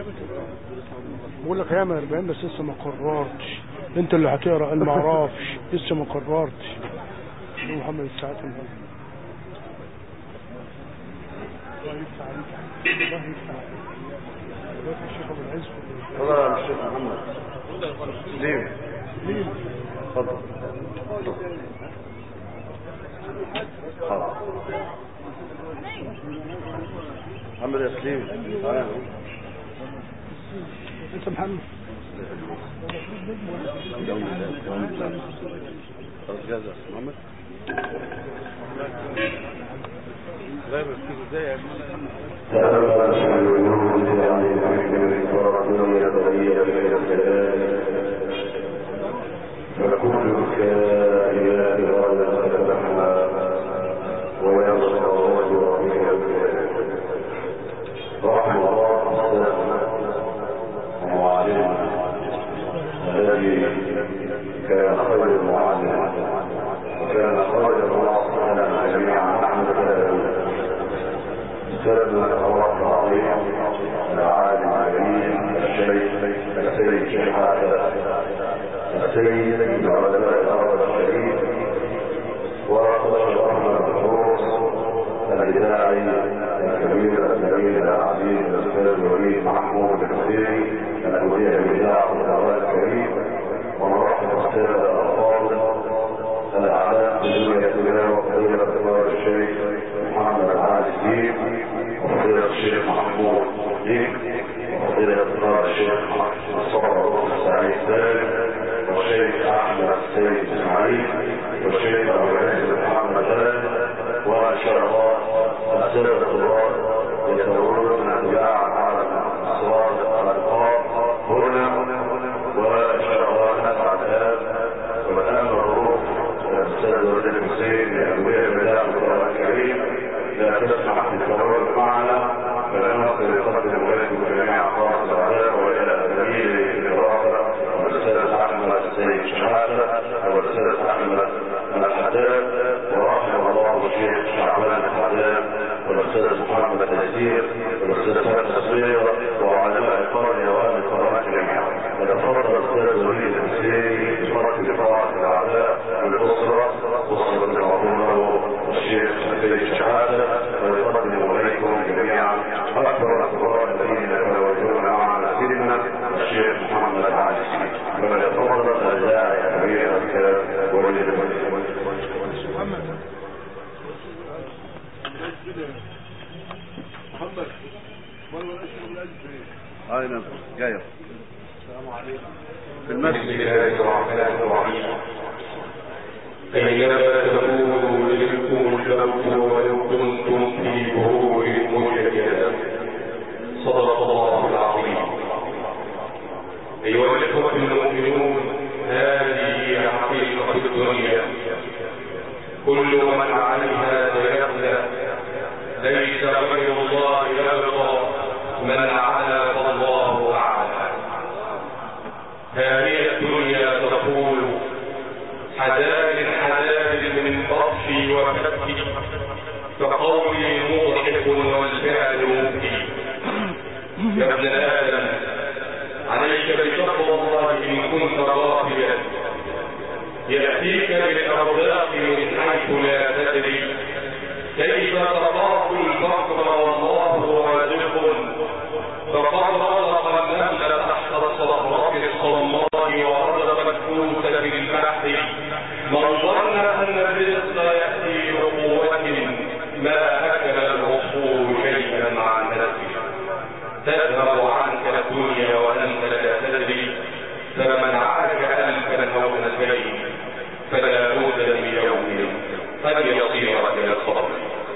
بقول لك هيعمل 40 بس لسه ما قررتش. انت اللي هتقرا، انا ما اعرفش لسه ما قررتش. محمد الساعات الله يفتح عليك. الله يفتح عليك. الشيخ ابو العز. والله يا الشيخ محمد ليه اتفضل. محمد يا سليم انت محمد جاهز محمد لا بس ازاي يا فكل الكائنات غدا تتبعها ويرزق الله رحم الله ومعلمنا الذي كان خير المعلم وكان خير ناصر لنا جميعا نحن استاذنا الله العظيم العالم الجليل السيد شحاته السيد من علماء الارض الشريف وقد شرفنا بالحروس الإذاعي الكبير الجليل العزيز الأستاذ الوليد محمود الحسيني المذيع بإذاعة القرآن الكريم ومرحب السادة الأفاضل الأعلام بدنيا التلاوة وفضيلة الدكتور الشيخ محمد علي الدين وفضيلة الشيخ محمود دين وفضيلة الدكتور الشيخ مصطفى السعيد الثالث والشيخ أحمد السيد إسماعيل والشيخ أبو العز محمد غالب وإن شاء الله السادة الطلاب يتورون من اتباع على الصراط الألقاب هنا وإن شاء الله نسعد الآن والآن الروح الأستاذ وليد الحسين لأنوية بداية القرآن الكريم لا تسمح بالتورط معنا فلنصل يقدم لكم جميع خاص الأعداء وإلى دليل الدراسة والأستاذ أحمد السيد شحاتة والأستاذ أحمد الحداد ورحمه الله الشيخ شعبان الحداد والأستاذ محمد التيسير والأستاذ فتحي الصغير وعلماء القرية وأهل القرآن جميعا. ونتفضل الأستاذ وليد الحسيني بفرق لقاء الأعداء والأسرة أسرة المعظم له الشيخ السيد شحاتة ويقدم إليكم جميعا أكبر القراء الذين يتواجدون معنا سيدنا الشيخ محمد علي الدين. فليتفضل الإذاعي الكبير الأستاذ وليد محمد أين جاي السلام عليكم. في المسجد. بسم الله الرحمن الرحيم. أينما تكونوا يدرككم الموت ولو كنتم في بروج مشيدة. صدق الله العظيم. أيها الإخوة المؤمنون، هذه حقيقة الدنيا، كل من عليها سيفنى، ليس غير الله يبقى، من على فالله أعلى. هذه الدنيا تقول حذار حذار من بطشي وفتي، فقولي مضحك والفعل مبكي. يا ابن آدم، عليك بتقوى الله إن كنت غافلا، يأتيك بالأرزاق من حيث لا تدري، كيف تخاف الفقر والله رازق، فقد رزق النمل تحت الصخرة الصماء ورزق الحوت في البحر، من ظن أن الرزق يأتي بقوة ما أكل العصفور شيئا عن نفسه. تذهب عنك الدنيا وأنت لا تدري، فمن عاش ألفا أو 2000 فلا بد من يوم قد يصير إلى الصبر.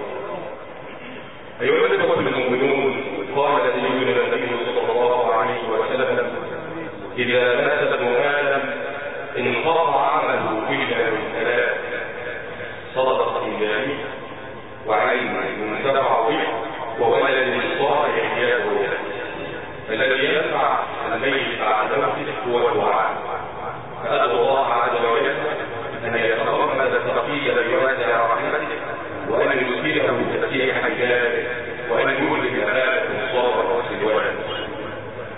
أيها الإخوة المؤمنون، قال سيدنا النبي صلى الله عليه وسلم: إذا مات ابن آدم انقطع عمله إلا من ثلاث: صدقة جارية، وعلم ينتفع به، وولد صالح يدعو له. الذي ينفع الميت بعد موته هو الدعاء. فأدعو الله عز وجل أن يتغمد التقي بواسع رحمته، وأن يسكنه تسيح حجابه، وأن يولد آله الصبر والسلوان.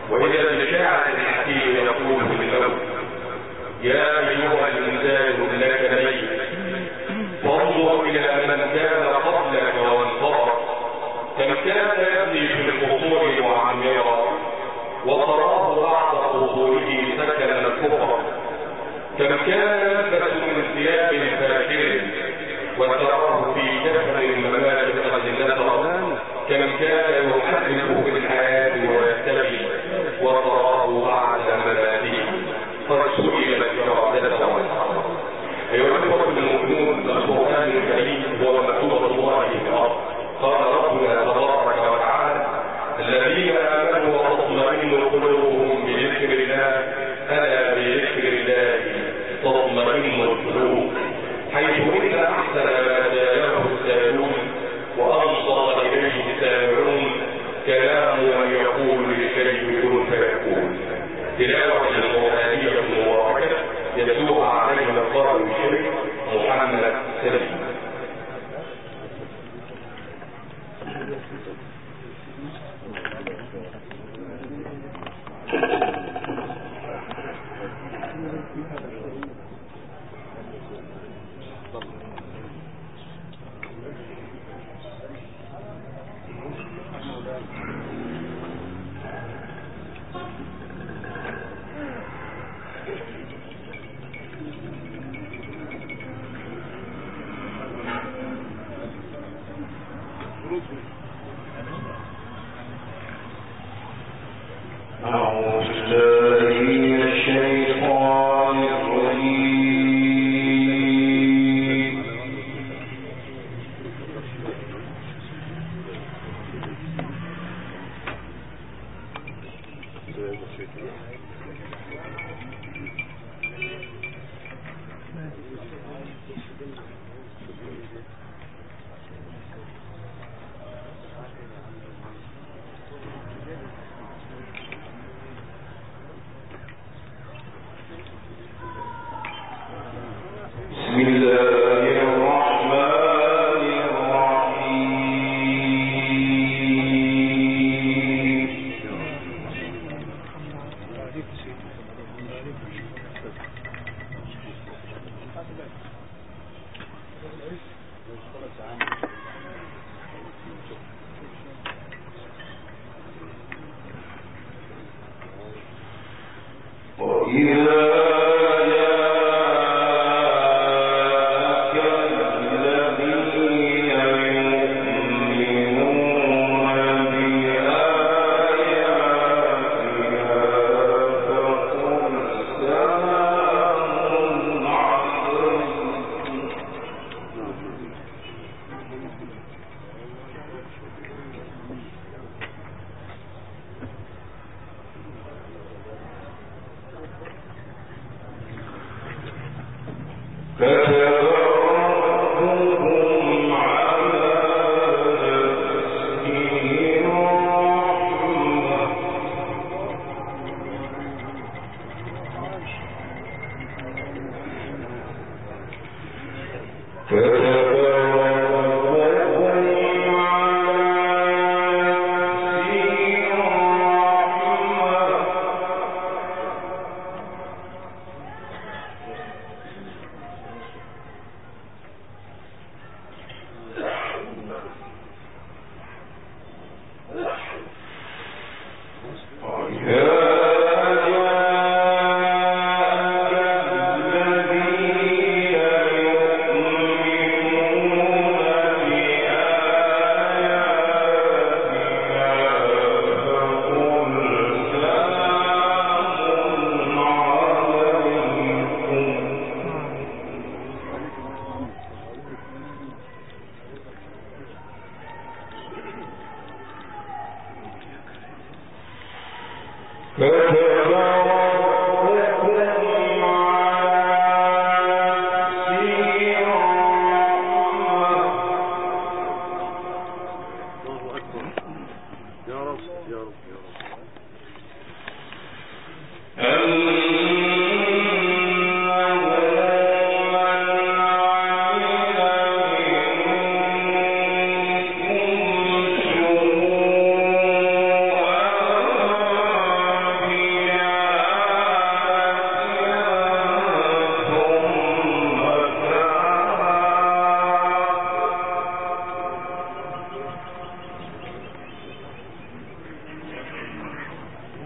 وتراه بعد قصوره سكن الكفر. كم كان يلبس من ثياب فاخر وتراه في كفن الممالك قد نثر. كم كان يحدث بالحياة ويتبي وتراه بعد مماته قد سئل الإرادة والحرب. أيها الأخوة المؤمنون، القرآن الكريم هو مكتوبة الله في الأرض. قال ربنا تبارك وتعالى: الذين آمنوا وتطمئن قلوبهم بذكر الله، ألا بذكر الله تطمئن القلوب. حيث إن أحسن ما جاءه السائلون وأنصت إليه السامعون كلام من يقول لشيء كن فيكون. تلاوة القرآنية المباركة يتلوها علينا القارئ الشيخ محمد سليم.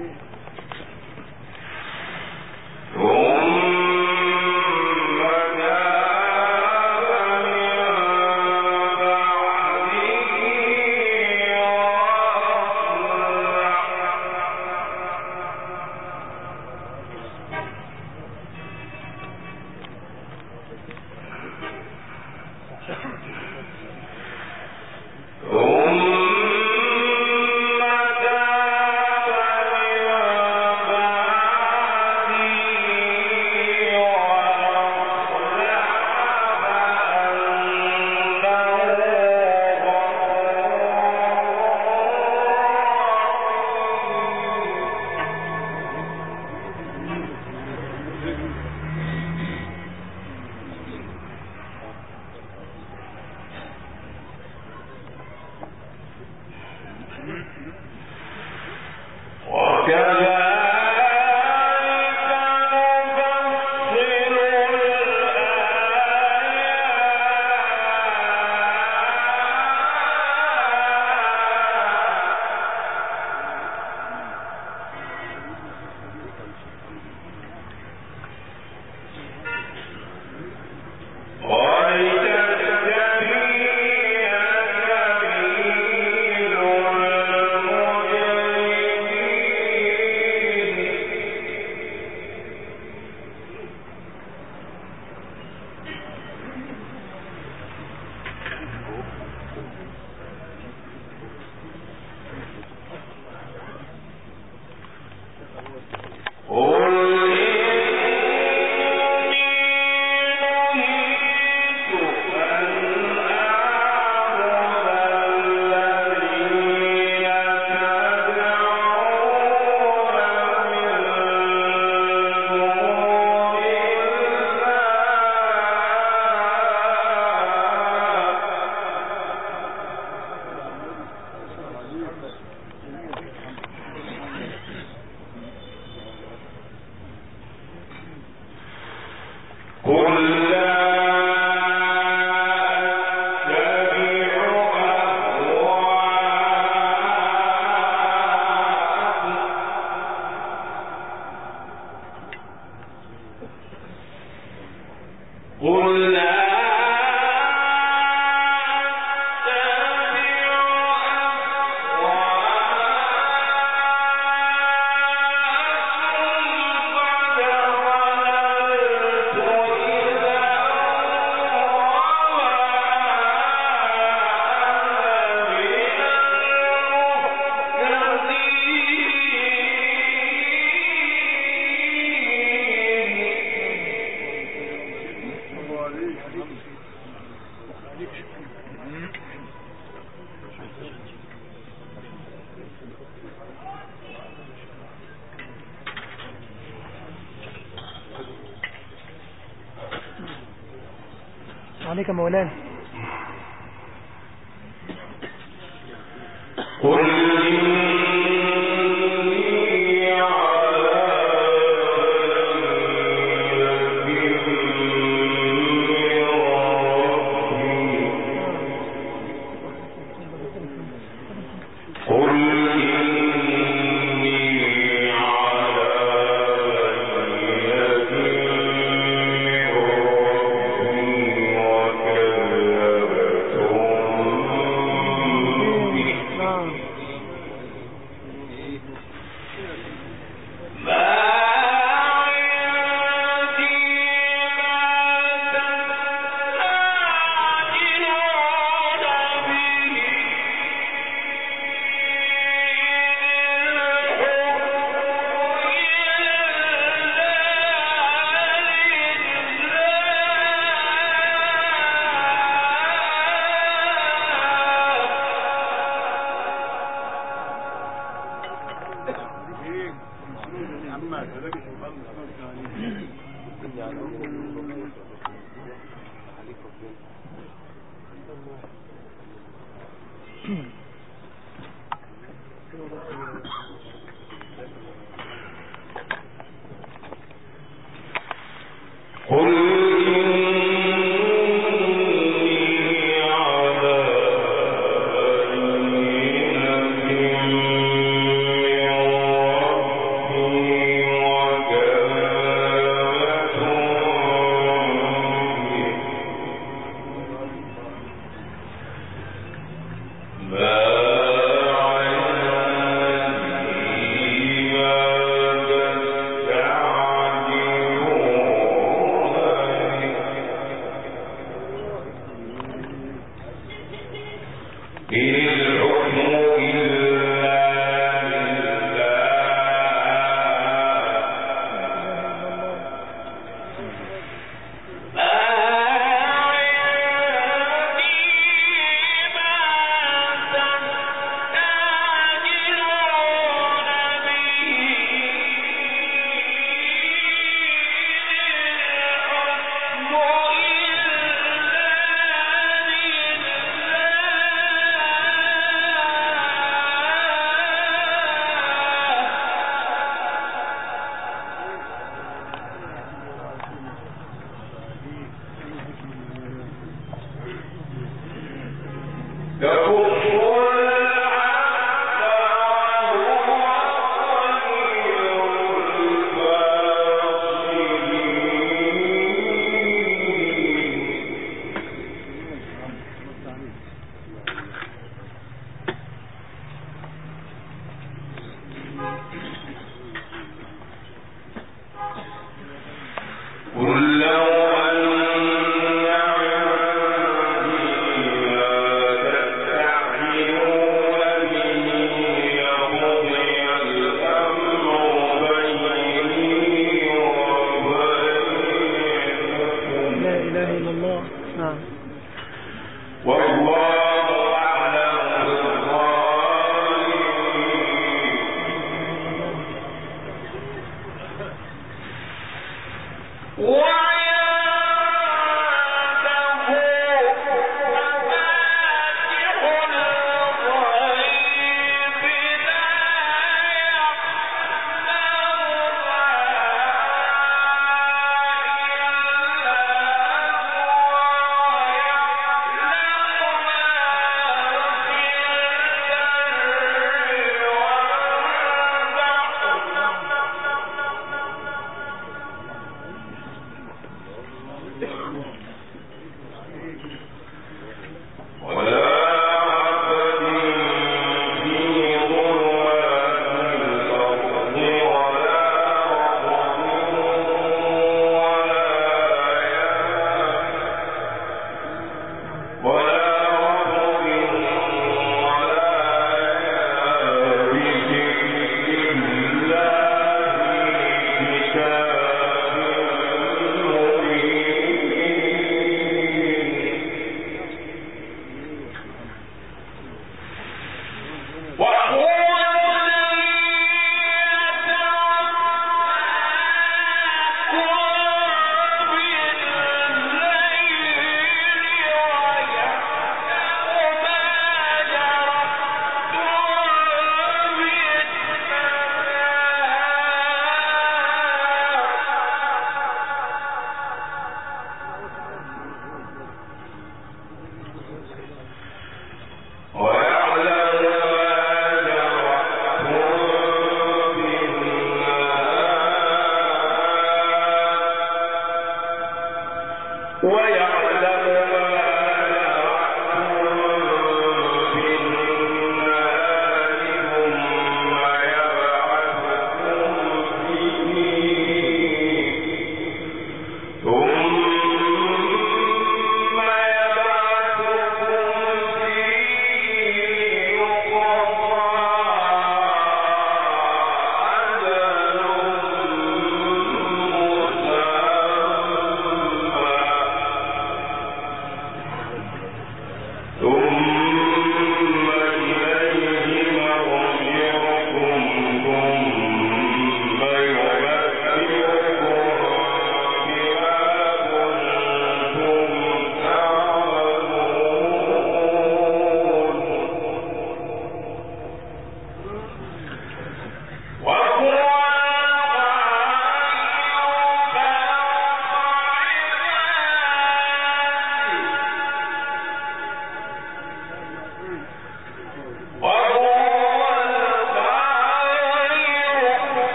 عليك يا مولانا.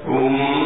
ثم